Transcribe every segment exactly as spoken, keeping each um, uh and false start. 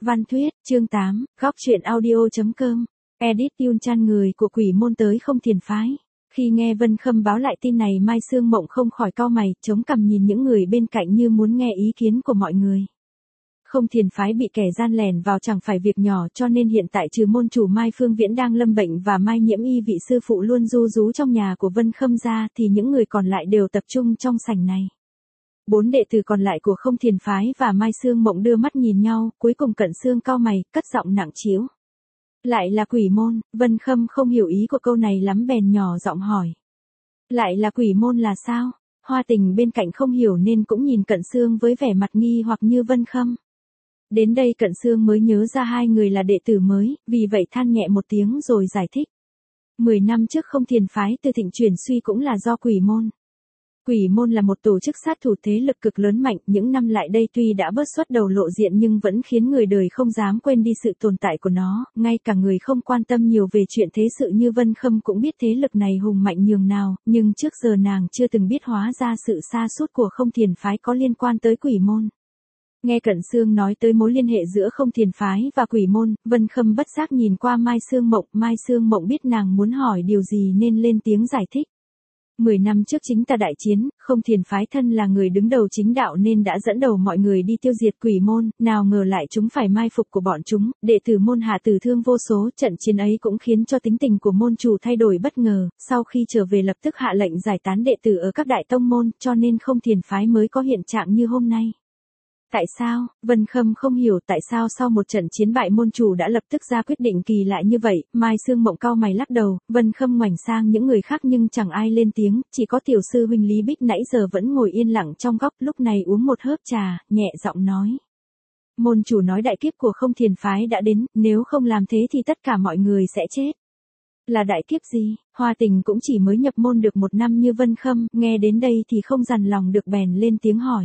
Văn Thuyết, chương tám, góc truyện audio.com, edit Yun Chan người của quỷ môn tới không thiền phái. Khi nghe Vân Khâm báo lại tin này Mai Sương Mộng không khỏi cau mày, chống cằm nhìn những người bên cạnh như muốn nghe ý kiến của mọi người. Không thiền phái bị kẻ gian lèn vào chẳng phải việc nhỏ, cho nên hiện tại trừ môn chủ Mai Phương Viễn đang lâm bệnh và Mai Nhiễm Y vị sư phụ luôn ru rú trong nhà của Vân Khâm ra thì những người còn lại đều tập trung trong sảnh này. Bốn đệ tử còn lại của không thiền phái và Mai Sương Mộng đưa mắt nhìn nhau, cuối cùng Cận Xương cau mày, cất giọng nặng trĩu. Lại là quỷ môn. Vân Khâm không hiểu ý của câu này lắm bèn nhỏ giọng hỏi. Lại là quỷ môn là sao? Hoa Tình bên cạnh không hiểu nên cũng nhìn Cận Xương với vẻ mặt nghi hoặc như Vân Khâm. Đến đây Cận Xương mới nhớ ra hai người là đệ tử mới, vì vậy than nhẹ một tiếng rồi giải thích. Mười năm trước không thiền phái từ thịnh chuyển suy cũng là do quỷ môn. Quỷ môn là một tổ chức sát thủ thế lực cực lớn mạnh, những năm lại đây tuy đã bớt xuất đầu lộ diện nhưng vẫn khiến người đời không dám quên đi sự tồn tại của nó, ngay cả người không quan tâm nhiều về chuyện thế sự như Vân Khâm cũng biết thế lực này hùng mạnh nhường nào, nhưng trước giờ nàng chưa từng biết hóa ra sự sa sút của không thiền phái có liên quan tới quỷ môn. Nghe Cận Xương nói tới mối liên hệ giữa không thiền phái và quỷ môn, Vân Khâm bất giác nhìn qua Mai Sương Mộng, Mai Sương Mộng biết nàng muốn hỏi điều gì nên lên tiếng giải thích. Mười năm trước chính ta đại chiến, không thiền phái thân là người đứng đầu chính đạo nên đã dẫn đầu mọi người đi tiêu diệt quỷ môn, nào ngờ lại chúng phải mai phục của bọn chúng, đệ tử môn hạ tử thương vô số, trận chiến ấy cũng khiến cho tính tình của môn chủ thay đổi bất ngờ, sau khi trở về lập tức hạ lệnh giải tán đệ tử ở các đại tông môn, cho nên không thiền phái mới có hiện trạng như hôm nay. Tại sao? Vân Khâm không hiểu tại sao sau một trận chiến bại môn chủ đã lập tức ra quyết định kỳ lạ như vậy. Mai Sương Mộng cau mày lắc đầu, Vân Khâm ngoảnh sang những người khác nhưng chẳng ai lên tiếng, chỉ có tiểu sư huynh Lý Bích nãy giờ vẫn ngồi yên lặng trong góc, lúc này uống một hớp trà, nhẹ giọng nói. Môn chủ nói đại kiếp của không thiền phái đã đến, nếu không làm thế thì tất cả mọi người sẽ chết. Là đại kiếp gì? Hoa Tình cũng chỉ mới nhập môn được một năm như Vân Khâm, nghe đến đây thì không dằn lòng được bèn lên tiếng hỏi.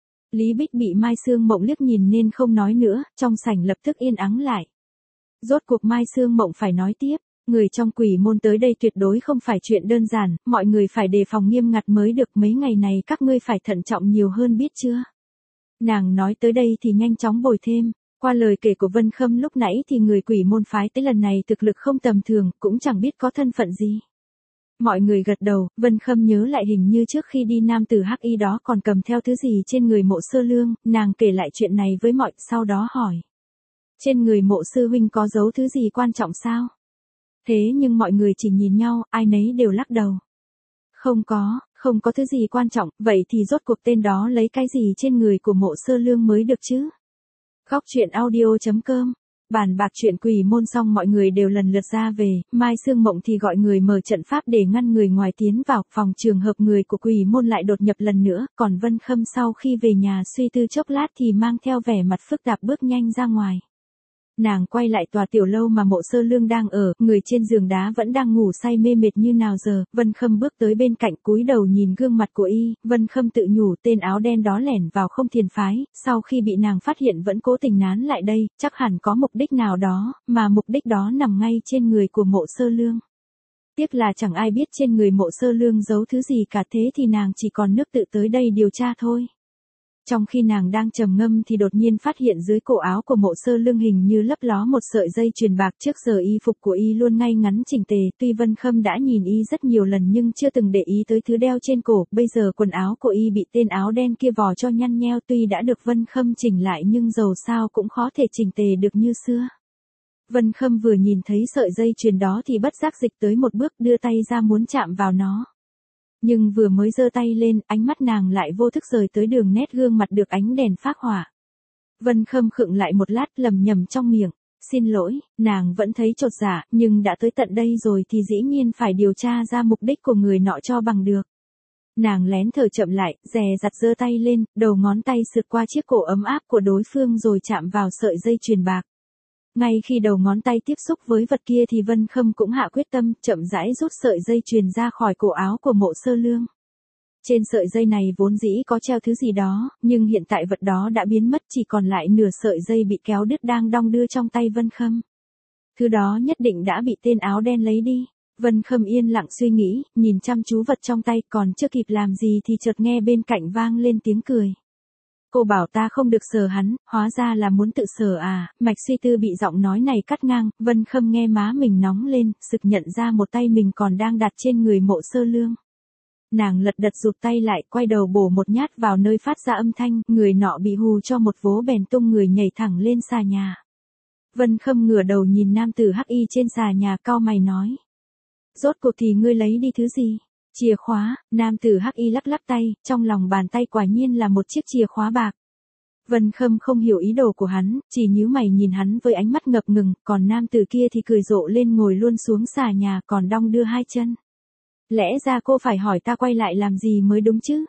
Lý Bích bị Mai Sương Mộng liếc nhìn nên không nói nữa, trong sảnh lập tức yên ắng lại. Rốt cuộc Mai Sương Mộng phải nói tiếp, người trong quỷ môn tới đây tuyệt đối không phải chuyện đơn giản, mọi người phải đề phòng nghiêm ngặt mới được, mấy ngày này các ngươi phải thận trọng nhiều hơn biết chưa? Nàng nói tới đây thì nhanh chóng bồi thêm, qua lời kể của Vân Khâm lúc nãy thì người quỷ môn phái tới lần này thực lực không tầm thường, cũng chẳng biết có thân phận gì. Mọi người gật đầu, Vân Khâm nhớ lại hình như trước khi đi nam tử hắc y đó còn cầm theo thứ gì trên người Mộ Sơ Lương, nàng kể lại chuyện này với mọi, sau đó hỏi. Trên người Mộ sư huynh có giấu thứ gì quan trọng sao? Thế nhưng mọi người chỉ nhìn nhau, ai nấy đều lắc đầu. Không có, không có thứ gì quan trọng, vậy thì rốt cuộc tên đó lấy cái gì trên người của Mộ Sơ Lương mới được chứ? Góc truyện audio.com. Bàn bạc chuyện quỷ môn xong mọi người đều lần lượt ra về, Mai Sương Mộng thì gọi người mở trận pháp để ngăn người ngoài tiến vào, phòng trường hợp người của quỷ môn lại đột nhập lần nữa, còn Vân Khâm sau khi về nhà suy tư chốc lát thì mang theo vẻ mặt phức tạp bước nhanh ra ngoài. Nàng quay lại tòa tiểu lâu mà Mộ Sơ Lương đang ở, người trên giường đá vẫn đang ngủ say mê mệt như nào giờ, Vân Khâm bước tới bên cạnh cúi đầu nhìn gương mặt của y, Vân Khâm tự nhủ tên áo đen đó lẻn vào không thiền phái, sau khi bị nàng phát hiện vẫn cố tình nán lại đây, chắc hẳn có mục đích nào đó, mà mục đích đó nằm ngay trên người của Mộ Sơ Lương. Tiếc là chẳng ai biết trên người Mộ Sơ Lương giấu thứ gì cả, thế thì nàng chỉ còn nước tự tới đây điều tra thôi. Trong khi nàng đang trầm ngâm thì đột nhiên phát hiện dưới cổ áo của Mộ Sơ Lương hình như lấp ló một sợi dây chuyền bạc, trước giờ y phục của y luôn ngay ngắn chỉnh tề, tuy Vân Khâm đã nhìn y rất nhiều lần nhưng chưa từng để ý tới thứ đeo trên cổ, bây giờ quần áo của y bị tên áo đen kia vò cho nhăn nheo, tuy đã được Vân Khâm chỉnh lại nhưng dầu sao cũng khó thể chỉnh tề được như xưa. Vân Khâm vừa nhìn thấy sợi dây chuyền đó thì bất giác dịch tới một bước, đưa tay ra muốn chạm vào nó. Nhưng vừa mới giơ tay lên, ánh mắt nàng lại vô thức rời tới đường nét gương mặt được ánh đèn phác hỏa. Vân Khâm khựng lại một lát lầm nhầm trong miệng, xin lỗi, nàng vẫn thấy chột dạ, nhưng đã tới tận đây rồi thì dĩ nhiên phải điều tra ra mục đích của người nọ cho bằng được. Nàng lén thở chậm lại, dè dặt giơ tay lên, đầu ngón tay sượt qua chiếc cổ ấm áp của đối phương rồi chạm vào sợi dây chuyền bạc. Ngay khi đầu ngón tay tiếp xúc với vật kia thì Vân Khâm cũng hạ quyết tâm, chậm rãi rút sợi dây chuyền ra khỏi cổ áo của Mộ Sơ Lương. Trên sợi dây này vốn dĩ có treo thứ gì đó, nhưng hiện tại vật đó đã biến mất, chỉ còn lại nửa sợi dây bị kéo đứt đang đong đưa trong tay Vân Khâm. Thứ đó nhất định đã bị tên áo đen lấy đi. Vân Khâm yên lặng suy nghĩ, nhìn chăm chú vật trong tay, còn chưa kịp làm gì thì chợt nghe bên cạnh vang lên tiếng cười. Cô bảo ta không được sờ hắn, hóa ra là muốn tự sờ à, mạch suy tư bị giọng nói này cắt ngang, Vân Khâm nghe má mình nóng lên, sực nhận ra một tay mình còn đang đặt trên người Mộ Sơ Lương. Nàng lật đật rụt tay lại, quay đầu bổ một nhát vào nơi phát ra âm thanh, người nọ bị hù cho một vố bèn tung người nhảy thẳng lên xà nhà. Vân Khâm ngửa đầu nhìn nam tử hắc y trên xà nhà, cau mày nói. Rốt cuộc thì ngươi lấy đi thứ gì? Chìa khóa. Nam tử hắc y lắc lắc tay, trong lòng bàn tay quả nhiên là một chiếc chìa khóa bạc. Vân Khâm không hiểu ý đồ của hắn, chỉ nhíu mày nhìn hắn với ánh mắt ngập ngừng, còn nam tử kia thì cười rộ lên ngồi luôn xuống xà nhà, còn đong đưa hai chân. Lẽ ra cô phải hỏi ta quay lại làm gì mới đúng chứ?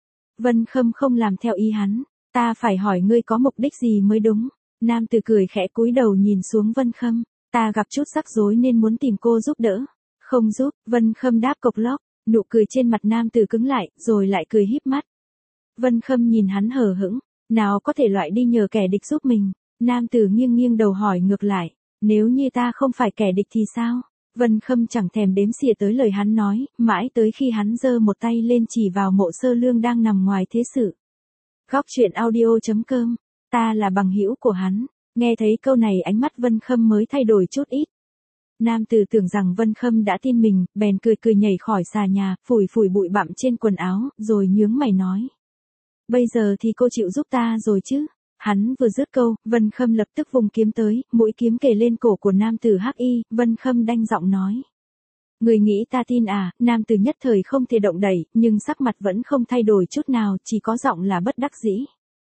Vân Khâm không làm theo ý hắn, ta phải hỏi ngươi có mục đích gì mới đúng. Nam tử cười khẽ cúi đầu nhìn xuống Vân Khâm, ta gặp chút rắc rối nên muốn tìm cô giúp đỡ. Không giúp. Vân Khâm đáp cộc lốc, nụ cười trên mặt nam tử cứng lại, rồi lại cười híp mắt. Vân Khâm nhìn hắn hờ hững, nào có thể loại đi nhờ kẻ địch giúp mình. Nam tử nghiêng nghiêng đầu hỏi ngược lại, nếu như ta không phải kẻ địch thì sao? Vân Khâm chẳng thèm đếm xỉa tới lời hắn nói, mãi tới khi hắn giơ một tay lên chỉ vào Mộ Sơ Lương đang nằm ngoài thế sự. Góc truyện audio chấm com, ta là bằng hữu của hắn. Nghe thấy câu này ánh mắt Vân Khâm mới thay đổi chút ít. Nam tử tưởng rằng Vân Khâm đã tin mình, bèn cười cười nhảy khỏi xà nhà, phủi phủi bụi bặm trên quần áo, rồi nhướng mày nói. Bây giờ thì cô chịu giúp ta rồi chứ? Hắn vừa dứt câu, Vân Khâm lập tức vùng kiếm tới, mũi kiếm kề lên cổ của nam tử hắc y, Vân Khâm đanh giọng nói. Người nghĩ ta tin à? Nam tử nhất thời không thể động đậy, nhưng sắc mặt vẫn không thay đổi chút nào, chỉ có giọng là bất đắc dĩ.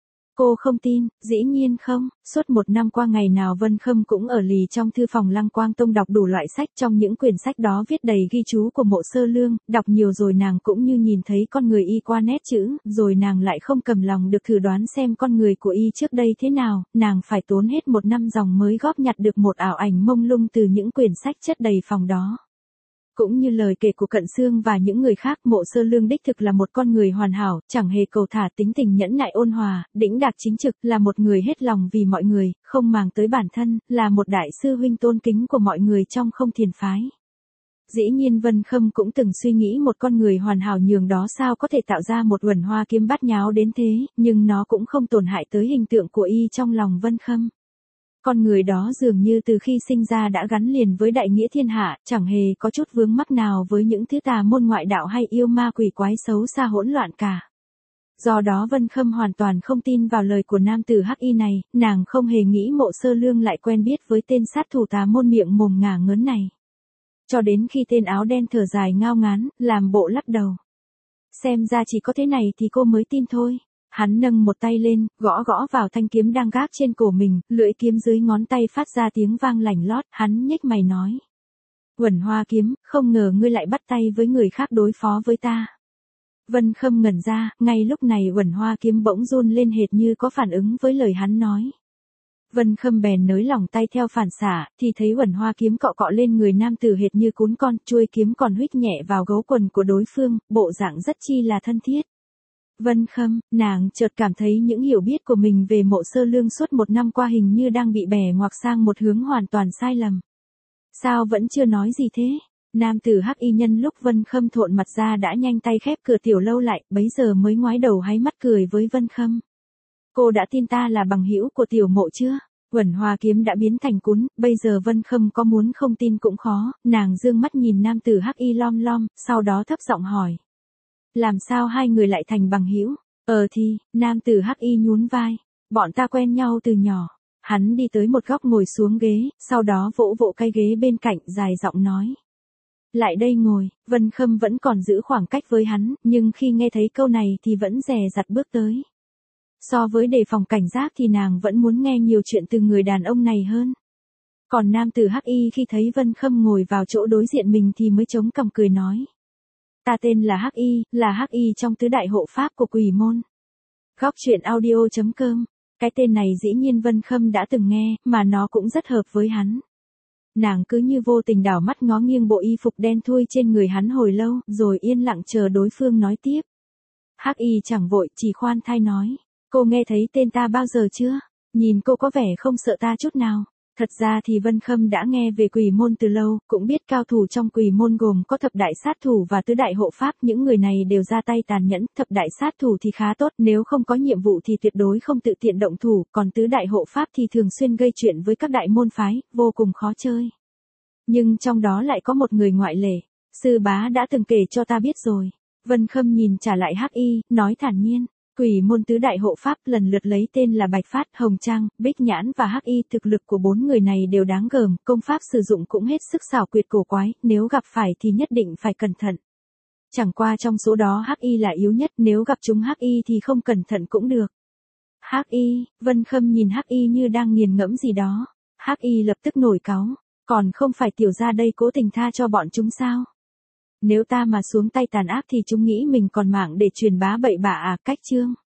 Cô không tin? Dĩ nhiên không. Suốt một năm qua ngày nào Vân Khâm cũng ở lì trong thư phòng Lăng Quang Tông đọc đủ loại sách, trong những quyển sách đó viết đầy ghi chú của Mộ Sơ Lương, đọc nhiều rồi nàng cũng như nhìn thấy con người y qua nét chữ, rồi nàng lại không cầm lòng được thử đoán xem con người của y trước đây thế nào, nàng phải tốn hết một năm dòng mới góp nhặt được một ảo ảnh mông lung từ những quyển sách chất đầy phòng đó. Cũng như lời kể của Cận Xương và những người khác, Mộ Sơ Lương đích thực là một con người hoàn hảo, chẳng hề cầu thả, tính tình nhẫn nại ôn hòa, đĩnh đạc chính trực, là một người hết lòng vì mọi người, không màng tới bản thân, là một đại sư huynh tôn kính của mọi người trong Không Thiền phái. Dĩ nhiên Vân Khâm cũng từng suy nghĩ một con người hoàn hảo nhường đó sao có thể tạo ra một uẩn hoa kiếm bát nháo đến thế, nhưng nó cũng không tổn hại tới hình tượng của y trong lòng Vân Khâm. Con người đó dường như từ khi sinh ra đã gắn liền với đại nghĩa thiên hạ, chẳng hề có chút vướng mắc nào với những thứ tà môn ngoại đạo hay yêu ma quỷ quái xấu xa hỗn loạn cả. Do đó Vân Khâm hoàn toàn không tin vào lời của nam tử hắc y này, nàng không hề nghĩ Mộ Sơ Lương lại quen biết với tên sát thủ tà môn miệng mồm ngả ngớn này. Cho đến khi tên áo đen thở dài ngao ngán, làm bộ lắc đầu. Xem ra chỉ có thế này thì cô mới tin thôi. Hắn nâng một tay lên, gõ gõ vào thanh kiếm đang gác trên cổ mình, lưỡi kiếm dưới ngón tay phát ra tiếng vang lành lót, hắn nhếch mày nói. Uẩn hoa kiếm, không ngờ ngươi lại bắt tay với người khác đối phó với ta. Vân Khâm ngẩn ra, ngay lúc này uẩn hoa kiếm bỗng run lên hệt như có phản ứng với lời hắn nói. Vân Khâm bèn nới lỏng tay theo phản xạ, thì thấy uẩn hoa kiếm cọ cọ lên người nam tử hệt như cún con, chuôi kiếm còn huých nhẹ vào gấu quần của đối phương, bộ dạng rất chi là thân thiết. Vân Khâm, nàng chợt cảm thấy những hiểu biết của mình về Mộ Sơ Lương suốt một năm qua hình như đang bị bẻ ngoặc sang một hướng hoàn toàn sai lầm. Sao vẫn chưa nói gì thế? Nam tử hắc y nhân lúc Vân Khâm thộn mặt ra đã nhanh tay khép cửa tiểu lâu lại, bấy giờ mới ngoái đầu háy mắt cười với Vân Khâm. Cô đã tin ta là bằng hữu của tiểu mộ chưa? Uẩn hoa kiếm đã biến thành cún, bây giờ Vân Khâm có muốn không tin cũng khó, nàng dương mắt nhìn nam tử hắc y lom lom, sau đó thấp giọng hỏi. Làm sao hai người lại thành bằng hữu? Ờ thì, nam tử hắc y nhún vai. Bọn ta quen nhau từ nhỏ. Hắn đi tới một góc ngồi xuống ghế, sau đó vỗ vỗ cái ghế bên cạnh, dài giọng nói. Lại đây ngồi. Vân Khâm vẫn còn giữ khoảng cách với hắn, nhưng khi nghe thấy câu này thì vẫn dè dặt bước tới. So với đề phòng cảnh giác thì nàng vẫn muốn nghe nhiều chuyện từ người đàn ông này hơn. Còn nam tử hắc y khi thấy Vân Khâm ngồi vào chỗ đối diện mình thì mới chống cằm cười nói. Ta tên là Hắc Y, là Hắc Y trong tứ đại hộ pháp của Quỷ môn. Góc truyện audio chấm com, cái tên này dĩ nhiên Vân Khâm đã từng nghe, mà nó cũng rất hợp với hắn. Nàng cứ như vô tình đảo mắt ngó nghiêng bộ y phục đen thui trên người hắn hồi lâu, rồi yên lặng chờ đối phương nói tiếp. Hắc Y chẳng vội, chỉ khoan thai nói. Cô nghe thấy tên ta bao giờ chưa? Nhìn cô có vẻ không sợ ta chút nào. Thật ra thì Vân Khâm đã nghe về quỷ môn từ lâu, cũng biết cao thủ trong quỷ môn gồm có thập đại sát thủ và tứ đại hộ pháp, những người này đều ra tay tàn nhẫn, thập đại sát thủ thì khá tốt, nếu không có nhiệm vụ thì tuyệt đối không tự tiện động thủ, còn tứ đại hộ pháp thì thường xuyên gây chuyện với các đại môn phái, vô cùng khó chơi. Nhưng trong đó lại có một người ngoại lệ, sư bá đã từng kể cho ta biết rồi. Vân Khâm nhìn trả lại Hắc Y, nói thản nhiên. Quỷ môn tứ đại hộ pháp lần lượt lấy tên là Bạch Phát, Hồng Trang, Bích Nhãn và Hắc Y, thực lực của bốn người này đều đáng gờm, công pháp sử dụng cũng hết sức xảo quyệt cổ quái, nếu gặp phải thì nhất định phải cẩn thận. Chẳng qua trong số đó Hắc Y là yếu nhất, nếu gặp chúng Hắc Y thì không cẩn thận cũng được. Hắc Y, Vân Khâm nhìn Hắc Y như đang nghiền ngẫm gì đó. Hắc Y lập tức nổi cáu, còn không phải tiểu gia đây cố tình tha cho bọn chúng sao? Nếu ta mà xuống tay tàn ác thì chúng nghĩ mình còn mạng để truyền bá bậy bạ à, cách chương.